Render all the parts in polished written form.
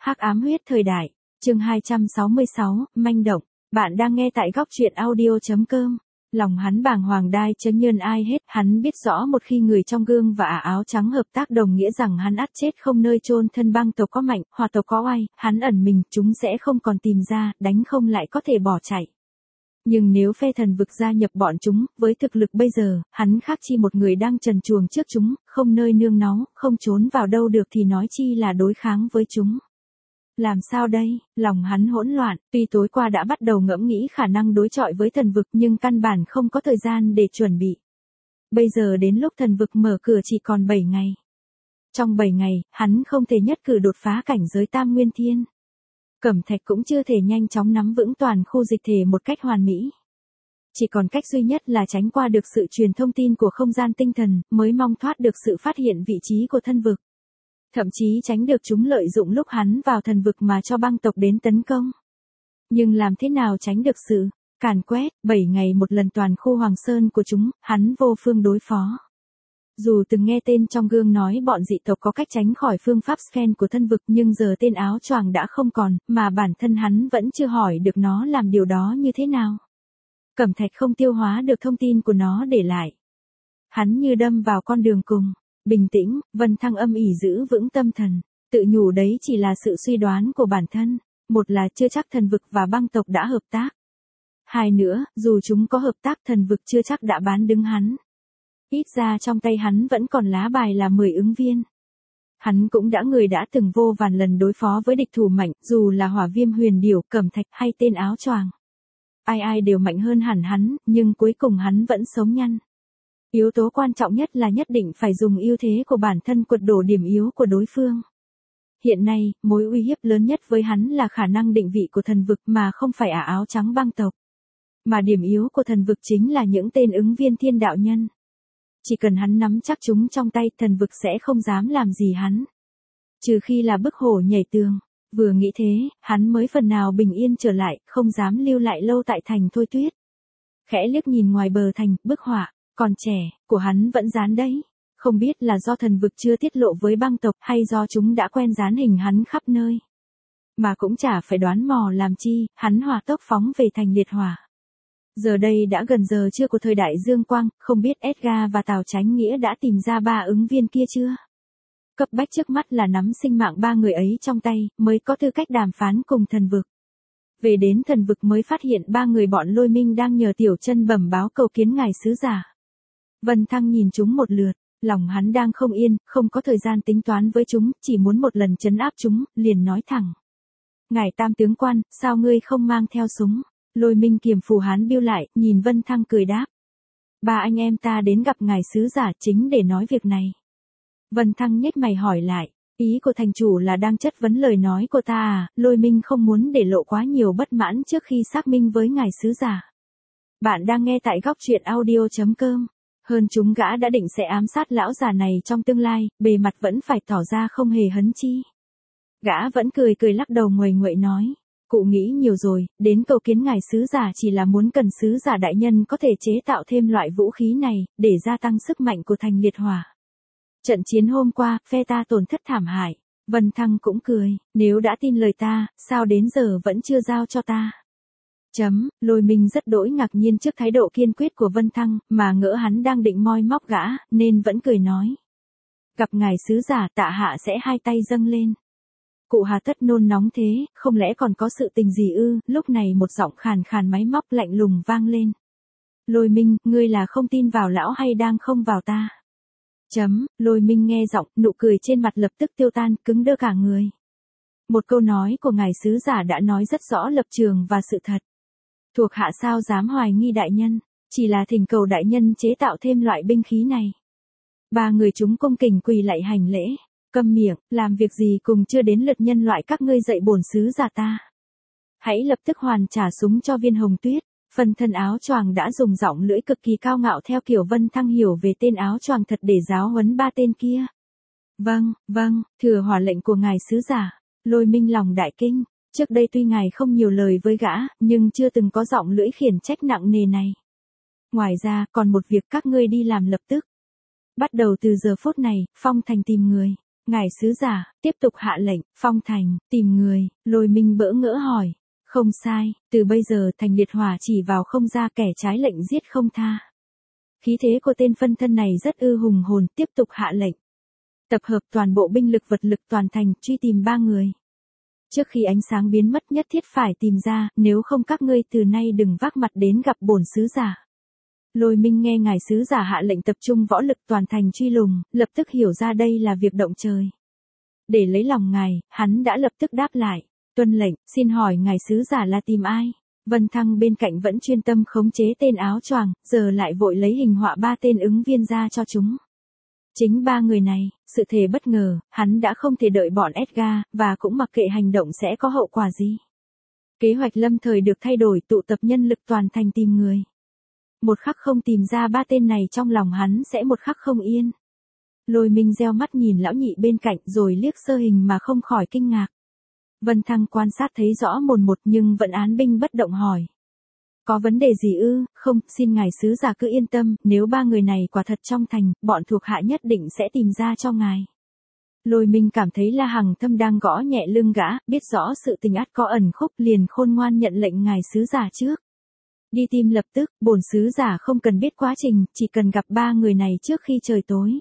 Hắc ám huyết thời đại, chương 266, manh động. Bạn đang nghe tại góc truyện audio.com. Lòng hắn bàng hoàng đai chớ nhơn ai hết, hắn biết rõ một khi người trong gương và áo trắng hợp tác đồng nghĩa rằng hắn ắt chết không nơi chôn thân. Băng tộc có mạnh, hỏa tộc có oai, hắn ẩn mình, chúng sẽ không còn tìm ra, đánh không lại có thể bỏ chạy. Nhưng nếu phe thần vực gia nhập bọn chúng, với thực lực bây giờ, hắn khác chi một người đang trần truồng trước chúng, không nơi nương náu, không trốn vào đâu được thì nói chi là đối kháng với chúng. Làm sao đây, lòng hắn hỗn loạn, tuy tối qua đã bắt đầu ngẫm nghĩ khả năng đối chọi với thần vực nhưng căn bản không có thời gian để chuẩn bị. Bây giờ đến lúc thần vực mở cửa chỉ còn 7 ngày. Trong 7 ngày, hắn không thể nhất cử đột phá cảnh giới Tam Nguyên Thiên. Cẩm Thạch cũng chưa thể nhanh chóng nắm vững toàn khu dịch thể một cách hoàn mỹ. Chỉ còn cách duy nhất là tránh qua được sự truyền thông tin của không gian tinh thần, mới mong thoát được sự phát hiện vị trí của thân vực. Thậm chí tránh được chúng lợi dụng lúc hắn vào thần vực mà cho băng tộc đến tấn công. Nhưng làm thế nào tránh được sự càn quét, 7 ngày một lần toàn khu Hoàng Sơn của chúng, hắn vô phương đối phó. Dù từng nghe tên trong gương nói bọn dị tộc có cách tránh khỏi phương pháp scan của thân vực nhưng giờ tên áo choàng đã không còn, mà bản thân hắn vẫn chưa hỏi được nó làm điều đó như thế nào. Cẩm Thạch không tiêu hóa được thông tin của nó để lại. Hắn như đâm vào con đường cùng. Bình tĩnh, Vân Thăng âm ỉ giữ vững tâm thần, tự nhủ đấy chỉ là sự suy đoán của bản thân, một là chưa chắc thần vực và băng tộc đã hợp tác. Hai nữa, dù chúng có hợp tác thần vực chưa chắc đã bán đứng hắn. Ít ra trong tay hắn vẫn còn lá bài là 10 ứng viên. Hắn cũng đã từng vô vàn lần đối phó với địch thủ mạnh, dù là Hỏa Viêm Huyền Điểu, Cẩm Thạch hay tên áo choàng. Ai đều mạnh hơn hẳn hắn, nhưng cuối cùng hắn vẫn sống nhăn. Yếu tố quan trọng nhất là nhất định phải dùng ưu thế của bản thân quật đổ điểm yếu của đối phương. Hiện nay, mối uy hiếp lớn nhất với hắn là khả năng định vị của thần vực mà không phải áo trắng băng tộc. Mà điểm yếu của thần vực chính là những tên ứng viên thiên đạo nhân. Chỉ cần hắn nắm chắc chúng trong tay, thần vực sẽ không dám làm gì hắn. Trừ khi là bức hổ nhảy tường. Vừa nghĩ thế, hắn mới phần nào bình yên trở lại, không dám lưu lại lâu tại thành Thôi Tuyết. Khẽ liếc nhìn ngoài bờ thành, bức họa còn trẻ, của hắn vẫn dán đấy. Không biết là do thần vực chưa tiết lộ với băng tộc hay do chúng đã quen dán hình hắn khắp nơi. Mà cũng chả phải đoán mò làm chi, hắn hỏa tốc phóng về thành Liệt Hỏa. Giờ đây đã gần giờ trưa của thời đại Dương Quang, không biết Edgar và Tào Chánh Nghĩa đã tìm ra 3 ứng viên kia chưa? Cấp bách trước mắt là nắm sinh mạng 3 người ấy trong tay, mới có tư cách đàm phán cùng thần vực. Về đến thần vực mới phát hiện 3 người bọn Lôi Minh đang nhờ Tiểu Chân bẩm báo cầu kiến ngài sứ giả. Vân Thăng nhìn chúng một lượt, lòng hắn đang không yên, không có thời gian tính toán với chúng, chỉ muốn một lần trấn áp chúng, liền nói thẳng. Ngài Tam tướng quan, sao ngươi không mang theo súng? Lôi Minh kiềm phù hán biêu lại, nhìn Vân Thăng cười đáp. 3 anh em ta đến gặp ngài sứ giả chính để nói việc này. Vân Thăng nhếch mày hỏi lại, ý của thành chủ là đang chất vấn lời nói của ta à? Lôi Minh không muốn để lộ quá nhiều bất mãn trước khi xác minh với ngài sứ giả. Bạn đang nghe tại góc truyện audio.com. Hơn chúng gã đã định sẽ ám sát lão già này trong tương lai, bề mặt vẫn phải tỏ ra không hề hấn chi. Gã vẫn cười lắc đầu nguầy nguậy nói. Cụ nghĩ nhiều rồi, đến cầu kiến ngài sứ giả chỉ là muốn cần sứ giả đại nhân có thể chế tạo thêm loại vũ khí này, để gia tăng sức mạnh của thành Liệt Hỏa. Trận chiến hôm qua, phe ta tổn thất thảm hại. Vân Thăng cũng cười, nếu đã tin lời ta, sao đến giờ vẫn chưa giao cho ta? Lôi Minh rất đỗi ngạc nhiên trước thái độ kiên quyết của Vân Thăng, mà ngỡ hắn đang định moi móc gã, nên vẫn cười nói. Gặp ngài sứ giả tạ hạ sẽ hai tay dâng lên. Cụ hà tất nôn nóng thế, không lẽ còn có sự tình gì ư? Lúc này một giọng khàn khàn máy móc lạnh lùng vang lên. Lôi Minh, ngươi là không tin vào lão hay đang không vào ta? Lôi Minh nghe giọng, nụ cười trên mặt lập tức tiêu tan, cứng đơ cả người. Một câu nói của ngài sứ giả đã nói rất rõ lập trường và sự thật. Thuộc hạ sao dám hoài nghi đại nhân, chỉ là thỉnh cầu đại nhân chế tạo thêm loại binh khí này. 3 người chúng cung kính quỳ lạy hành lễ. Câm miệng, làm việc gì cùng chưa đến lượt nhân loại các ngươi dạy bổn sứ giả ta. Hãy lập tức hoàn trả súng cho Viên Hồng Tuyết. Phần thân áo choàng đã dùng giọng lưỡi cực kỳ cao ngạo theo kiểu Vân Thăng hiểu về tên áo choàng thật để giáo huấn 3 tên kia. Vâng, thừa hỏa lệnh của ngài sứ giả. Lôi Minh lòng đại kinh. Trước đây tuy ngài không nhiều lời với gã, nhưng chưa từng có giọng lưỡi khiển trách nặng nề này. Ngoài ra, còn một việc các ngươi đi làm lập tức. Bắt đầu từ giờ phút này, Phong Thành tìm người. Ngài sứ giả, tiếp tục hạ lệnh, phong thành, tìm người, Lôi Minh bỡ ngỡ hỏi. Không sai, từ bây giờ thành liệt hỏa chỉ vào không ra, kẻ trái lệnh giết không tha. Khí thế của tên phân thân này rất hùng hồn, tiếp tục hạ lệnh. Tập hợp toàn bộ binh lực vật lực toàn thành, truy tìm 3 người. Trước khi ánh sáng biến mất nhất thiết phải tìm ra, nếu không các ngươi từ nay đừng vác mặt đến gặp bổn sứ giả. Lôi Minh nghe ngài sứ giả hạ lệnh tập trung võ lực toàn thành truy lùng, lập tức hiểu ra đây là việc động trời. Để lấy lòng ngài, hắn đã lập tức đáp lại. Tuân lệnh, xin hỏi ngài sứ giả là tìm ai? Vân Thăng bên cạnh vẫn chuyên tâm khống chế tên áo choàng, giờ lại vội lấy hình họa 3 tên ứng viên ra cho chúng. Chính 3 người này, sự thể bất ngờ, hắn đã không thể đợi bọn Edgar, và cũng mặc kệ hành động sẽ có hậu quả gì. Kế hoạch lâm thời được thay đổi, tụ tập nhân lực toàn thành tìm người. Một khắc không tìm ra 3 tên này trong lòng hắn sẽ một khắc không yên. Lôi Minh reo mắt nhìn lão nhị bên cạnh rồi liếc sơ hình mà không khỏi kinh ngạc. Vân Thăng quan sát thấy rõ mồn một nhưng vẫn án binh bất động hỏi. Có vấn đề gì ư? Không, xin ngài sứ giả cứ yên tâm, nếu 3 người này quả thật trong thành, bọn thuộc hạ nhất định sẽ tìm ra cho ngài. Lôi Minh cảm thấy La Hằng Thâm đang gõ nhẹ lưng gã, biết rõ sự tình ắt có ẩn khúc, liền khôn ngoan nhận lệnh ngài sứ giả trước. Đi tìm lập tức, bổn sứ giả không cần biết quá trình, chỉ cần gặp 3 người này trước khi trời tối.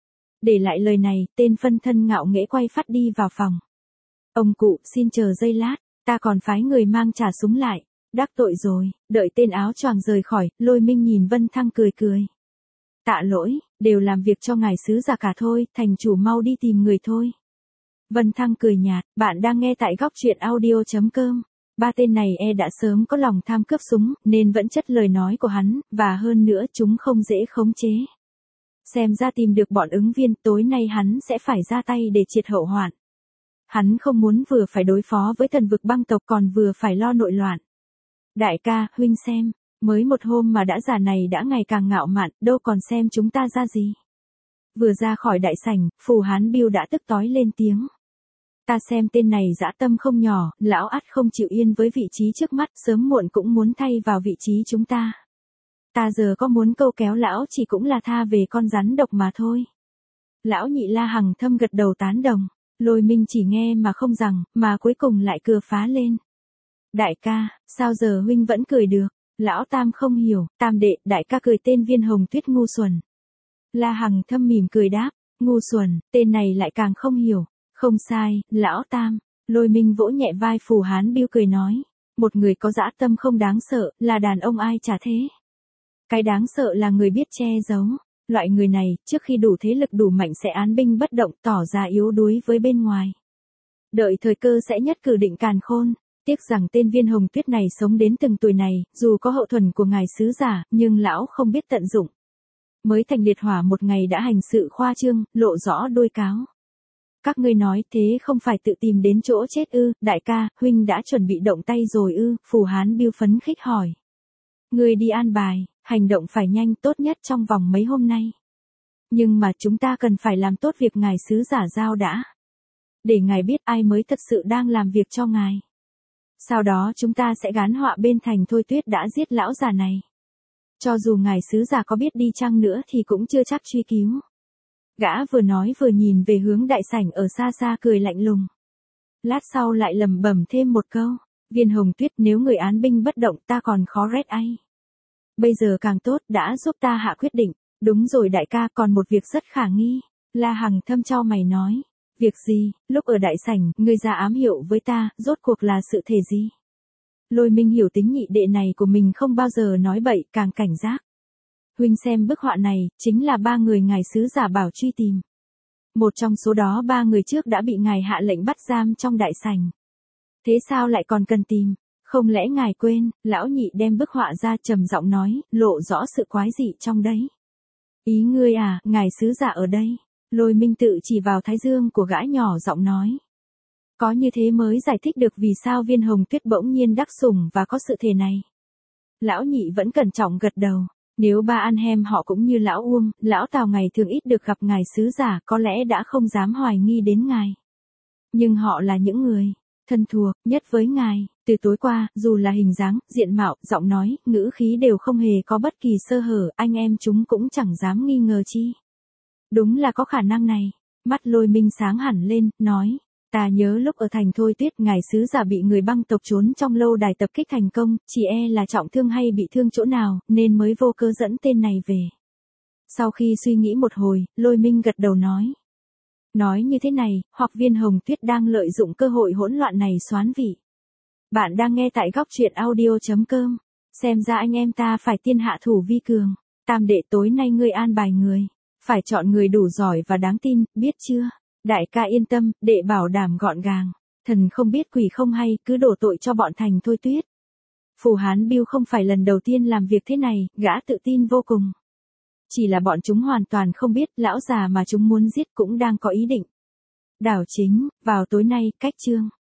Để lại lời này, tên phân thân ngạo nghễ quay phát đi vào phòng. Ông cụ, xin chờ giây lát, ta còn phái người mang trả súng lại. Đắc tội rồi, đợi tên áo choàng rời khỏi, Lôi Minh nhìn Vân Thăng cười cười. Tạ lỗi, đều làm việc cho ngài sứ giả cả thôi, thành chủ mau đi tìm người thôi. Vân Thăng cười nhạt, bạn đang nghe tại góc truyện audio.com. 3 tên này đã sớm có lòng tham cướp súng, nên vẫn chất lời nói của hắn, và hơn nữa chúng không dễ khống chế. Xem ra tìm được bọn ứng viên, tối nay hắn sẽ phải ra tay để triệt hậu hoạn. Hắn không muốn vừa phải đối phó với thần vực băng tộc còn vừa phải lo nội loạn. Đại ca, huynh xem, mới một hôm mà đã già này đã ngày càng ngạo mạn, đâu còn xem chúng ta ra gì. Vừa ra khỏi đại sảnh, Phù Hán Biêu đã tức tối lên tiếng. Ta xem tên này dã tâm không nhỏ, lão ắt không chịu yên với vị trí trước mắt, sớm muộn cũng muốn thay vào vị trí chúng ta. Ta giờ có muốn câu kéo lão chỉ cũng là tha về con rắn độc mà thôi. Lão nhị La Hằng Thâm gật đầu tán đồng, Lôi Minh chỉ nghe mà không rằng, mà cuối cùng lại cười phá lên. Đại ca, sao giờ huynh vẫn cười được? Lão Tam không hiểu, Tam đệ, đại ca cười tên Viên Hồng Tuyết ngu xuẩn. La Hằng Thâm mỉm cười đáp, ngu xuẩn, tên này lại càng không hiểu. Không sai, lão Tam. Lôi Minh vỗ nhẹ vai Phù Hán Biêu cười nói. Một người có dã tâm không đáng sợ, là đàn ông ai chả thế. Cái đáng sợ là người biết che giấu. Loại người này, trước khi đủ thế lực đủ mạnh sẽ án binh bất động, tỏ ra yếu đuối với bên ngoài. Đợi thời cơ sẽ nhất cử định càn khôn. Tiếc rằng tên Viên Hồng Tuyết này sống đến từng tuổi này, dù có hậu thuẫn của ngài sứ giả, nhưng lão không biết tận dụng. Mới thành liệt hỏa một ngày đã hành sự khoa trương, lộ rõ đôi cáo. Các ngươi nói thế không phải tự tìm đến chỗ chết ư? Đại ca, huynh đã chuẩn bị động tay rồi ư? Phù Hán Biêu phấn khích hỏi. Ngươi đi an bài, hành động phải nhanh, tốt nhất trong vòng mấy hôm nay. Nhưng mà chúng ta cần phải làm tốt việc ngài sứ giả giao đã. Để ngài biết ai mới thật sự đang làm việc cho ngài. Sau đó chúng ta sẽ gán họa bên thành Thôi Tuyết đã giết lão già này. Cho dù ngài sứ giả có biết đi chăng nữa thì cũng chưa chắc truy cứu. Gã vừa nói vừa nhìn về hướng đại sảnh ở xa xa cười lạnh lùng. Lát sau lại lẩm bẩm thêm một câu. Viên Hồng Tuyết, nếu người án binh bất động ta còn khó rét ai. Bây giờ càng tốt, đã giúp ta hạ quyết định. Đúng rồi đại ca, còn một việc rất khả nghi. La Hằng Thâm chau mày nói. Việc gì? Lúc ở đại sảnh, ngươi ra ám hiệu với ta, rốt cuộc là sự thể gì? Lôi Minh hiểu tính nhị đệ này của mình không bao giờ nói bậy, càng cảnh giác. Huynh xem bức họa này, chính là 3 người ngài sứ giả bảo truy tìm. Một trong số đó 3 người trước đã bị ngài hạ lệnh bắt giam trong đại sảnh. Thế sao lại còn cần tìm? Không lẽ ngài quên? Lão nhị đem bức họa ra trầm giọng nói, lộ rõ sự quái dị trong đấy. Ý ngươi à, ngài sứ giả ở đây. Lôi Minh tự chỉ vào thái dương của gã nhỏ giọng nói. Có như thế mới giải thích được vì sao Viên Hồng Tuyết bỗng nhiên đắc sủng và có sự thể này. Lão nhị vẫn cẩn trọng gật đầu. Nếu ba anh em họ cũng như lão Uông, lão Tào ngày thường ít được gặp ngài sứ giả có lẽ đã không dám hoài nghi đến ngài. Nhưng họ là những người thân thuộc nhất với ngài. Từ tối qua, dù là hình dáng, diện mạo, giọng nói, ngữ khí đều không hề có bất kỳ sơ hở, anh em chúng cũng chẳng dám nghi ngờ chi. Đúng là có khả năng này. Mắt Lôi Minh sáng hẳn lên, nói. Ta nhớ lúc ở thành Thôi Tuyết ngài sứ giả bị người băng tộc trốn trong lâu đài tập kích thành công, chỉ là trọng thương hay bị thương chỗ nào, nên mới vô cớ dẫn tên này về. Sau khi suy nghĩ một hồi, Lôi Minh gật đầu nói. Nói như thế này, hoặc Viên Hồng Tuyết đang lợi dụng cơ hội hỗn loạn này soán vị. Bạn đang nghe tại góc truyện audio.com. Xem ra anh em ta phải tiên hạ thủ vi cường. Tam đệ tối nay ngươi an bài người. Phải chọn người đủ giỏi và đáng tin, biết chưa? Đại ca yên tâm, đệ bảo đảm gọn gàng. Thần không biết quỷ không hay, cứ đổ tội cho bọn thành Thôi Tuyết. Phù Hán Biêu không phải lần đầu tiên làm việc thế này, gã tự tin vô cùng. Chỉ là bọn chúng hoàn toàn không biết lão già mà chúng muốn giết cũng đang có ý định. Đảo chính, vào tối nay, cách chương.